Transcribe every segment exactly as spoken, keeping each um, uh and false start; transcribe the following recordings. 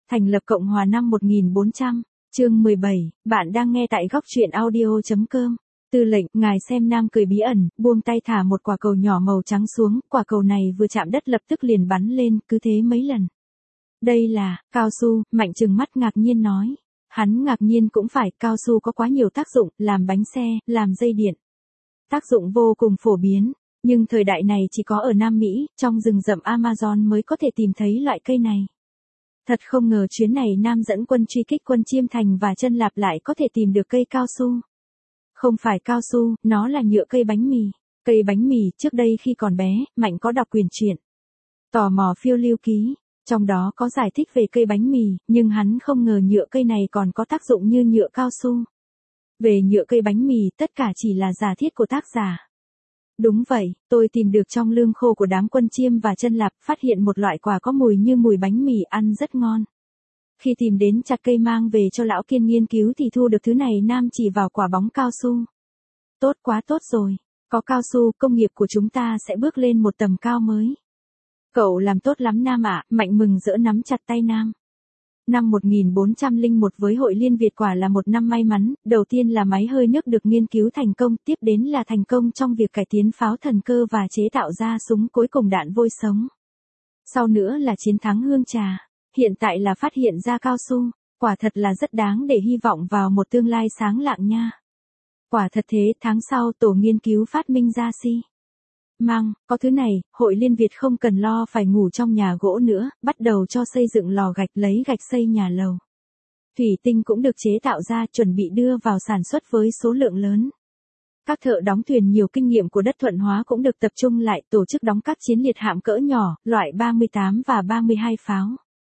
Thành lập Cộng hòa năm một nghìn bốn trăm, chương mười bảy, bạn đang nghe tại góc truyện audio.com. Tư lệnh, ngài xem. Nam cười bí ẩn, buông tay thả một quả cầu nhỏ màu trắng xuống, quả cầu này vừa chạm đất lập tức liền bắn lên, cứ thế mấy lần. Đây là, cao su, Mạnh trừng mắt ngạc nhiên nói. Hắn ngạc nhiên cũng phải, cao su có quá nhiều tác dụng, làm bánh xe, làm dây điện. Tác dụng vô cùng phổ biến, nhưng thời đại này chỉ có ở Nam Mỹ, trong rừng rậm Amazon mới có thể tìm thấy loại cây này. Thật không ngờ chuyến này Nam dẫn quân truy kích quân Chiêm Thành và Chân Lạp lại có thể tìm được cây cao su. Không phải cao su, nó là nhựa cây bánh mì. Cây bánh mì, trước đây khi còn bé, Mạnh có đọc quyển truyện Tò mò phiêu lưu ký, trong đó có giải thích về cây bánh mì, nhưng hắn không ngờ nhựa cây này còn có tác dụng như nhựa cao su. Về nhựa cây bánh mì, tất cả chỉ là giả thiết của tác giả. Đúng vậy, tôi tìm được trong lương khô của đám quân Chiêm và Chân Lạp, phát hiện một loại quả có mùi như mùi bánh mì, ăn rất ngon. Khi tìm đến chặt cây mang về cho lão Kiên nghiên cứu thì thu được thứ này. Nam chỉ vào quả bóng cao su. Tốt quá, tốt rồi, có cao su, công nghiệp của chúng ta sẽ bước lên một tầm cao mới. Cậu làm tốt lắm Nam ạ. Mạnh mừng rỡ nắm chặt tay Nam. Năm một nghìn bốn trăm lẻ một với Hội Liên Việt quả là một năm may mắn, đầu tiên là máy hơi nước được nghiên cứu thành công, tiếp đến là thành công trong việc cải tiến pháo thần cơ và chế tạo ra súng cuối cùng đạn vôi sống. Sau nữa là chiến thắng Hương Trà, hiện tại là phát hiện ra cao su, quả thật là rất đáng để hy vọng vào một tương lai sáng lạng nha. Quả thật thế, tháng sau tổ nghiên cứu phát minh ra xi măng, có thứ này, Hội Liên Việt không cần lo phải ngủ trong nhà gỗ nữa, bắt đầu cho xây dựng lò gạch, lấy gạch xây nhà lầu. Thủy tinh cũng được chế tạo ra, chuẩn bị đưa vào sản xuất với số lượng lớn. Các thợ đóng thuyền nhiều kinh nghiệm của đất Thuận Hóa cũng được tập trung lại, tổ chức đóng các chiến liệt hạm cỡ nhỏ, loại ba mươi tám và ba mươi hai pháo.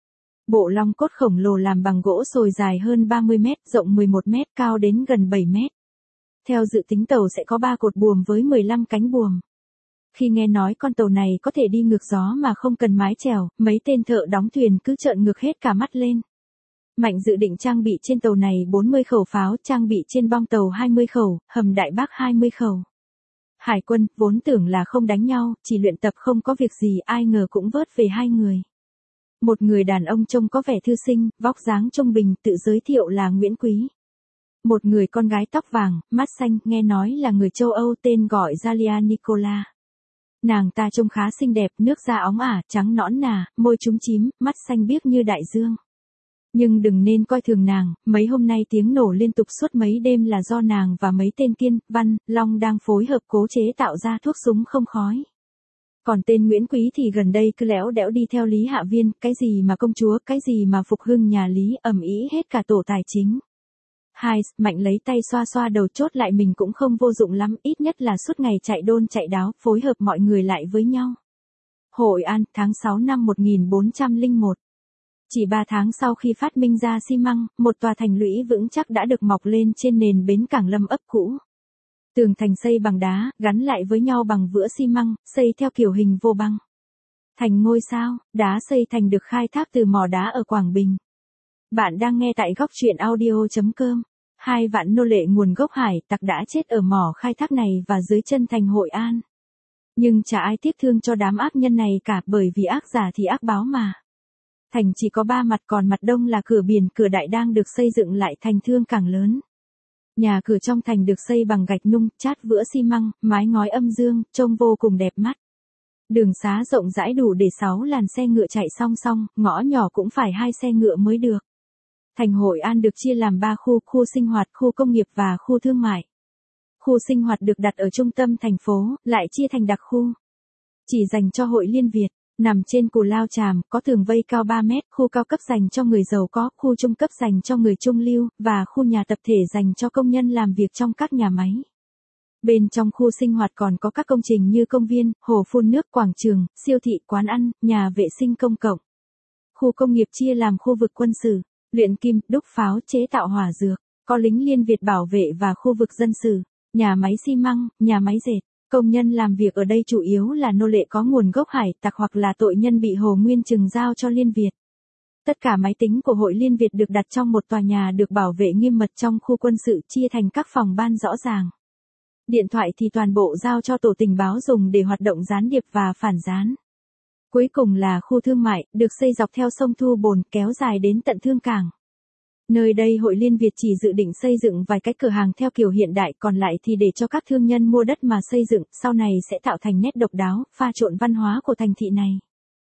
Bộ long cốt khổng lồ làm bằng gỗ sồi dài hơn ba mươi mét, rộng mười một mét, cao đến gần bảy mét. Theo dự tính tàu sẽ có ba cột buồm với mười lăm cánh buồm. Khi nghe nói con tàu này có thể đi ngược gió mà không cần mái chèo, mấy tên thợ đóng thuyền cứ trợn ngược hết cả mắt lên. Mạnh dự định trang bị trên tàu này bốn mươi khẩu pháo, trang bị trên bong tàu hai mươi khẩu, hầm Đại Bác hai mươi khẩu. Hải quân, vốn tưởng là không đánh nhau, chỉ luyện tập không có việc gì, ai ngờ cũng vớt về hai người. Một người đàn ông trông có vẻ thư sinh, vóc dáng trung bình, tự giới thiệu là Nguyễn Quý. Một người con gái tóc vàng, mắt xanh, nghe nói là người châu Âu, tên gọi Zalia Nicola. Nàng ta trông khá xinh đẹp, nước da óng ả, trắng nõn nà, môi chúm chím, mắt xanh biếc như đại dương. Nhưng đừng nên coi thường nàng, mấy hôm nay tiếng nổ liên tục suốt mấy đêm là do nàng và mấy tên Kiên, Văn, Long đang phối hợp cố chế tạo ra thuốc súng không khói. Còn tên Nguyễn Quý thì gần đây cứ léo đẽo đi theo Lý Hạ Viên, cái gì mà công chúa, cái gì mà phục hưng nhà Lý, ầm ĩ hết cả tổ tài chính. Hai, Mạnh lấy tay xoa xoa đầu, chốt lại mình cũng không vô dụng lắm, ít nhất là suốt ngày chạy đôn chạy đáo, phối hợp mọi người lại với nhau. Hội An, tháng sáu năm một nghìn bốn trăm lẻ một. Chỉ ba tháng sau khi phát minh ra xi măng, một tòa thành lũy vững chắc đã được mọc lên trên nền bến cảng Lâm ấp cũ. Tường thành xây bằng đá, gắn lại với nhau bằng vữa xi măng, xây theo kiểu hình vô băng. Thành ngôi sao, đá xây thành được khai thác từ mỏ đá ở Quảng Bình. Bạn đang nghe tại góc truyện audio.com. Hai vạn nô lệ nguồn gốc hải tặc đã chết ở mỏ khai thác này và dưới chân thành Hội An. Nhưng chả ai tiếc thương cho đám ác nhân này cả, bởi vì ác giả thì ác báo mà. Thành chỉ có ba mặt, còn mặt đông là cửa biển, cửa đại đang được xây dựng lại thành thương cảng lớn. Nhà cửa trong thành được xây bằng gạch nung, chát vữa xi măng, mái ngói âm dương, trông vô cùng đẹp mắt. Đường xá rộng rãi đủ để sáu làn xe ngựa chạy song song, ngõ nhỏ cũng phải hai xe ngựa mới được. Thành Hội An được chia làm ba khu, khu sinh hoạt, khu công nghiệp và khu thương mại. Khu sinh hoạt được đặt ở trung tâm thành phố, lại chia thành đặc khu. Chỉ dành cho Hội Liên Việt, nằm trên Cù Lao Chàm, có tường vây cao ba mét, khu cao cấp dành cho người giàu có, khu trung cấp dành cho người trung lưu, và khu nhà tập thể dành cho công nhân làm việc trong các nhà máy. Bên trong khu sinh hoạt còn có các công trình như công viên, hồ phun nước, quảng trường, siêu thị, quán ăn, nhà vệ sinh công cộng. Khu công nghiệp chia làm khu vực quân sự, luyện kim, đúc pháo, chế tạo hỏa dược, có lính Liên Việt bảo vệ và khu vực dân sự, nhà máy xi măng, nhà máy dệt. Công nhân làm việc ở đây chủ yếu là nô lệ có nguồn gốc hải tặc hoặc là tội nhân bị Hồ Nguyên Trừng giao cho Liên Việt. Tất cả máy tính của Hội Liên Việt được đặt trong một tòa nhà được bảo vệ nghiêm mật trong khu quân sự, chia thành các phòng ban rõ ràng. Điện thoại thì toàn bộ giao cho tổ tình báo dùng để hoạt động gián điệp và phản gián. Cuối cùng là khu thương mại, được xây dọc theo sông Thu Bồn kéo dài đến tận Thương Cảng. Nơi đây Hội Liên Việt chỉ dự định xây dựng vài cái cửa hàng theo kiểu hiện đại, còn lại thì để cho các thương nhân mua đất mà xây dựng, sau này sẽ tạo thành nét độc đáo, pha trộn văn hóa của thành thị này.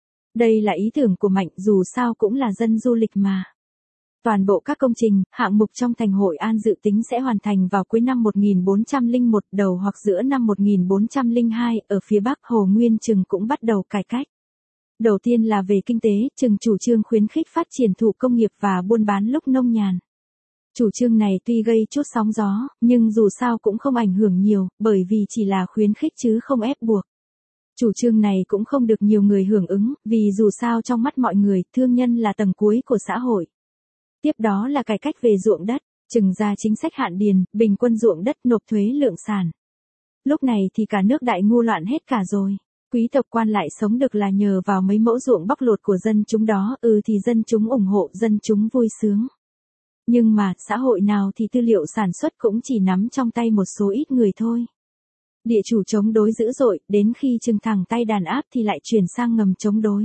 Đây là ý tưởng của Mạnh, dù sao cũng là dân du lịch mà. Toàn bộ các công trình, hạng mục trong thành Hội An dự tính sẽ hoàn thành vào cuối năm một nghìn bốn trăm lẻ một, đầu hoặc giữa năm một nghìn bốn trăm lẻ hai, ở phía Bắc Hồ Nguyên Chừng cũng bắt đầu cải cách. Đầu tiên là về kinh tế, Chừng chủ trương khuyến khích phát triển thủ công nghiệp và buôn bán lúc nông nhàn. Chủ trương này tuy gây chút sóng gió, nhưng dù sao cũng không ảnh hưởng nhiều, bởi vì chỉ là khuyến khích chứ không ép buộc. Chủ trương này cũng không được nhiều người hưởng ứng, vì dù sao trong mắt mọi người, thương nhân là tầng cuối của xã hội. Tiếp đó là cải cách về ruộng đất, Chừng ra chính sách hạn điền, bình quân ruộng đất nộp thuế lượng sản. Lúc này thì cả nước đại ngu loạn hết cả rồi. Quý tộc quan lại sống được là nhờ vào mấy mẫu ruộng bóc lột của dân chúng đó, ừ thì dân chúng ủng hộ, dân chúng vui sướng. Nhưng mà, xã hội nào thì tư liệu sản xuất cũng chỉ nắm trong tay một số ít người thôi. Địa chủ chống đối dữ dội, đến khi Chừng thẳng tay đàn áp thì lại chuyển sang ngầm chống đối.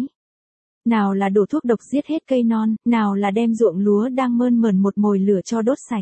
Nào là đổ thuốc độc giết hết cây non, nào là đem ruộng lúa đang mơn mởn một mồi lửa cho đốt sạch.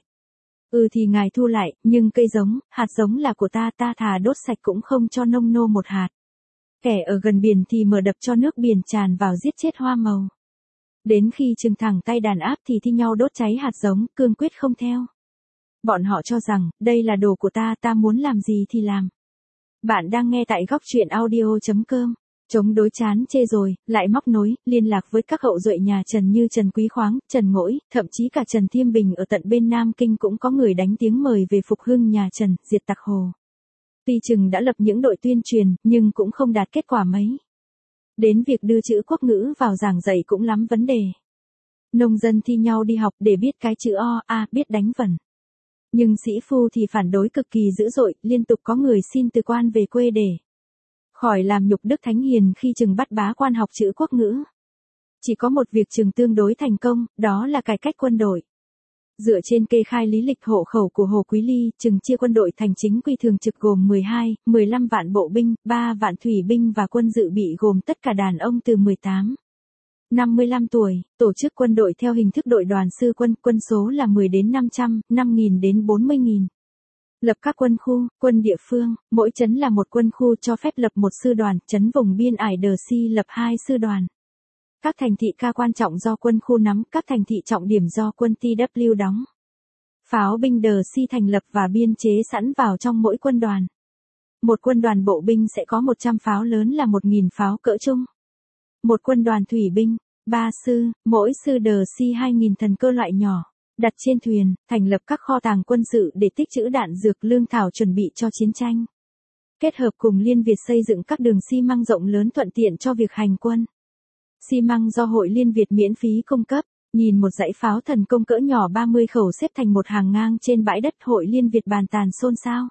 Ừ thì ngài thu lại, nhưng cây giống, hạt giống là của ta, ta thà đốt sạch cũng không cho nông nô một hạt. Kẻ ở gần biển thì mở đập cho nước biển tràn vào giết chết hoa màu. Đến khi Chừng thẳng tay đàn áp thì thi nhau đốt cháy hạt giống, cương quyết không theo. Bọn họ cho rằng, đây là đồ của ta, ta muốn làm gì thì làm. Bạn đang nghe tại góc truyện audio chấm com. Chống đối chán chê rồi, lại móc nối, liên lạc với các hậu duệ nhà Trần như Trần Quý Khoáng, Trần Ngỗi, thậm chí cả Trần Thiêm Bình ở tận bên Nam Kinh cũng có người đánh tiếng mời về phục hưng nhà Trần, diệt tặc Hồ. Tuy Chừng đã lập những đội tuyên truyền, nhưng cũng không đạt kết quả mấy. Đến việc đưa chữ quốc ngữ vào giảng dạy cũng lắm vấn đề. Nông dân thi nhau đi học để biết cái chữ O, A, biết đánh vần. Nhưng sĩ phu thì phản đối cực kỳ dữ dội, liên tục có người xin từ quan về quê để khỏi làm nhục đức thánh hiền khi Chừng bắt bá quan học chữ quốc ngữ. Chỉ có một việc Chừng tương đối thành công, đó là cải cách quân đội. Dựa trên kê khai lý lịch hộ khẩu của Hồ Quý Ly, Chừng chia quân đội thành chính quy thường trực gồm mười hai, mười lăm vạn bộ binh, ba vạn thủy binh và quân dự bị gồm tất cả đàn ông từ mười tám, năm mươi lăm tuổi, tổ chức quân đội theo hình thức đội đoàn sư quân, quân số là mười đến năm trăm, năm nghìn đến bốn mươi nghìn. Lập các quân khu, quân địa phương, mỗi trấn là một quân khu cho phép lập một sư đoàn, trấn vùng biên ải Đờ Si lập hai sư đoàn. Các thành thị ca quan trọng do quân khu nắm, các thành thị trọng điểm do quân tê vê đóng. Pháo binh Đờ Si thành lập và biên chế sẵn vào trong mỗi quân đoàn. Một quân đoàn bộ binh sẽ có một trăm pháo lớn là một nghìn pháo cỡ trung. Một quân đoàn thủy binh, ba sư, mỗi sư Đờ Si hai nghìn thần cơ loại nhỏ. Đặt trên thuyền, thành lập các kho tàng quân sự để tích trữ đạn dược lương thảo chuẩn bị cho chiến tranh. Kết hợp cùng Liên Việt xây dựng các đường xi măng rộng lớn thuận tiện cho việc hành quân. Xi măng do Hội Liên Việt miễn phí cung cấp, nhìn một dãy pháo thần công cỡ nhỏ ba mươi khẩu xếp thành một hàng ngang trên bãi đất Hội Liên Việt bàn tàn xôn xao.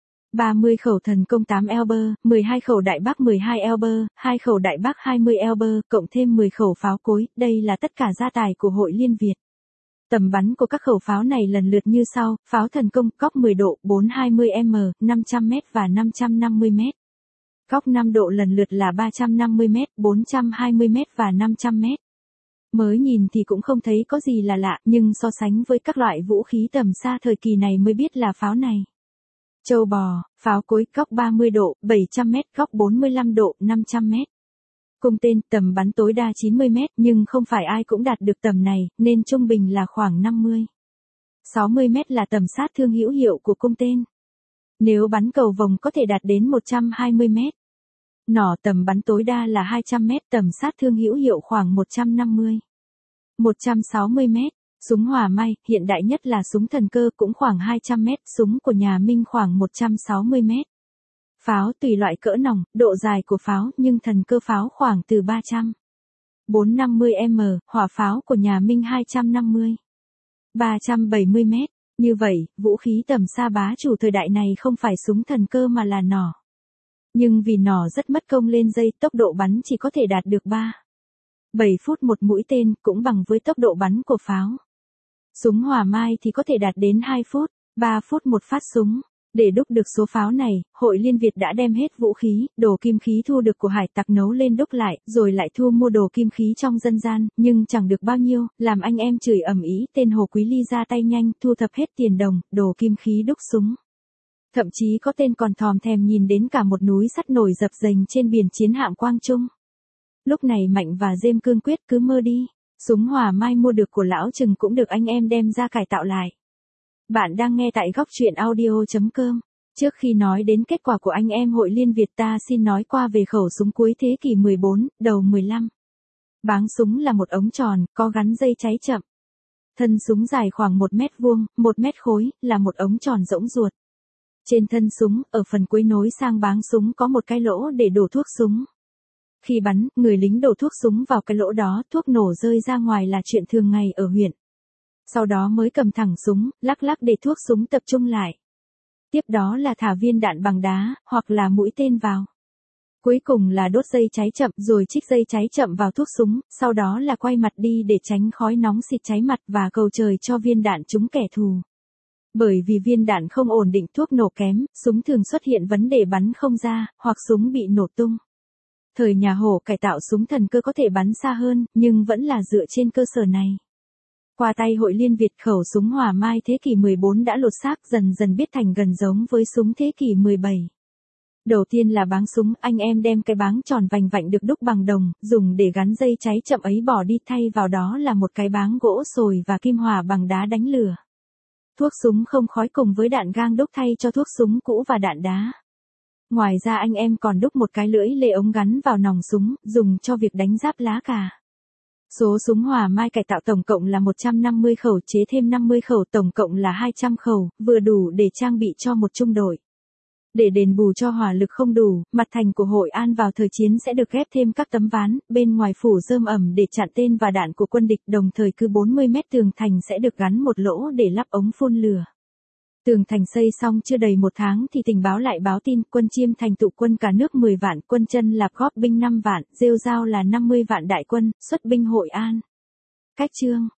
ba mươi khẩu thần công tám Elber, mười hai khẩu đại bác mười hai Elber, hai khẩu đại bác hai mươi Elber, cộng thêm mười khẩu pháo cối, đây là tất cả gia tài của Hội Liên Việt. Tầm bắn của các khẩu pháo này lần lượt như sau, pháo thần công, góc mười độ, bốn trăm hai mươi mét, năm trăm mét và năm trăm năm mươi mét. Góc năm độ lần lượt là ba trăm năm mươi mét, bốn trăm hai mươi mét và năm trăm mét. Mới nhìn thì cũng không thấy có gì là lạ, nhưng so sánh với các loại vũ khí tầm xa thời kỳ này mới biết là pháo này. Châu bò, pháo cối, góc ba mươi độ, bảy trăm mét, góc bốn mươi lăm độ, năm trăm mét. Cung tên, tầm bắn tối đa chín mươi mét, nhưng không phải ai cũng đạt được tầm này, nên trung bình là khoảng năm mươi. sáu mươi mét là tầm sát thương hữu hiệu của cung tên. Nếu bắn cầu vồng có thể đạt đến một trăm hai mươi mét. Nỏ tầm bắn tối đa là hai trăm mét, tầm sát thương hữu hiệu khoảng một trăm năm mươi. một trăm sáu mươi mét. Súng hỏa may, hiện đại nhất là súng thần cơ cũng khoảng hai trăm mét, súng của nhà Minh khoảng một trăm sáu mươi mét. Pháo tùy loại cỡ nòng, độ dài của pháo, nhưng thần cơ pháo khoảng từ ba trăm, bốn trăm năm mươi mét, hỏa pháo của nhà Minh hai trăm năm mươi, ba trăm bảy mươi mét. Như vậy, vũ khí tầm xa bá chủ thời đại này không phải súng thần cơ mà là nỏ. Nhưng vì nỏ rất mất công lên dây, tốc độ bắn chỉ có thể đạt được ba, bảy phút một mũi tên, cũng bằng với tốc độ bắn của pháo. Súng hỏa mai thì có thể đạt đến hai phút, ba phút một phát súng. Để đúc được số pháo này, Hội Liên Việt đã đem hết vũ khí, đồ kim khí thu được của hải tặc nấu lên đúc lại, rồi lại thu mua đồ kim khí trong dân gian, nhưng chẳng được bao nhiêu, làm anh em chửi ầm ĩ, tên Hồ Quý Ly ra tay nhanh, thu thập hết tiền đồng, đồ kim khí đúc súng. Thậm chí có tên còn thòm thèm nhìn đến cả một núi sắt nổi dập dềnh trên biển chiến hạm Quang Trung. Lúc này Mạnh và Dêm cương quyết cứ mơ đi, súng hỏa mai mua được của lão Trừng cũng được anh em đem ra cải tạo lại. Bạn đang nghe tại góc truyện audio chấm com. Trước khi nói đến kết quả của anh em Hội Liên Việt ta xin nói qua về khẩu súng cuối thế kỷ mười bốn, đầu mười lăm. Báng súng là một ống tròn, có gắn dây cháy chậm. Thân súng dài khoảng một mét vuông, một mét khối, là một ống tròn rỗng ruột. Trên thân súng, ở phần cuối nối sang báng súng có một cái lỗ để đổ thuốc súng. Khi bắn, người lính đổ thuốc súng vào cái lỗ đó, thuốc nổ rơi ra ngoài là chuyện thường ngày ở huyện. Sau đó mới cầm thẳng súng, lắc lắc để thuốc súng tập trung lại. Tiếp đó là thả viên đạn bằng đá, hoặc là mũi tên vào. Cuối cùng là đốt dây cháy chậm rồi trích dây cháy chậm vào thuốc súng, sau đó là quay mặt đi để tránh khói nóng xịt cháy mặt và cầu trời cho viên đạn trúng kẻ thù. Bởi vì viên đạn không ổn định, thuốc nổ kém, súng thường xuất hiện vấn đề bắn không ra, hoặc súng bị nổ tung. Thời nhà Hồ cải tạo súng thần cơ có thể bắn xa hơn, nhưng vẫn là dựa trên cơ sở này. Qua tay Hội Liên Việt, khẩu súng hỏa mai thế kỷ mười bốn đã lột xác, dần dần biết thành gần giống với súng thế kỷ mười bảy. Đầu tiên là báng súng, anh em đem cái báng tròn vành vạnh được đúc bằng đồng, dùng để gắn dây cháy chậm ấy bỏ đi, thay vào đó là một cái báng gỗ sồi và kim hỏa bằng đá đánh lửa. Thuốc súng không khói cùng với đạn gang đúc thay cho thuốc súng cũ và đạn đá. Ngoài ra anh em còn đúc một cái lưỡi lê ống gắn vào nòng súng, dùng cho việc đánh giáp lá cà. Số súng hỏa mai cải tạo tổng cộng là một trăm năm mươi khẩu, chế thêm năm mươi khẩu, tổng cộng là hai trăm khẩu, vừa đủ để trang bị cho một trung đội. Để đền bù cho hỏa lực không đủ, mặt thành của Hội An vào thời chiến sẽ được ghép thêm các tấm ván, bên ngoài phủ rơm ẩm để chặn tên và đạn của quân địch, đồng thời cứ bốn mươi mét tường thành sẽ được gắn một lỗ để lắp ống phun lửa. Tường thành xây xong chưa đầy một tháng thì tình báo lại báo tin quân Chiêm Thành tụ quân cả nước mười vạn, quân Chân Lạp góp binh năm vạn, rêu rao là năm mươi vạn đại quân, xuất binh Hội An. Cách chương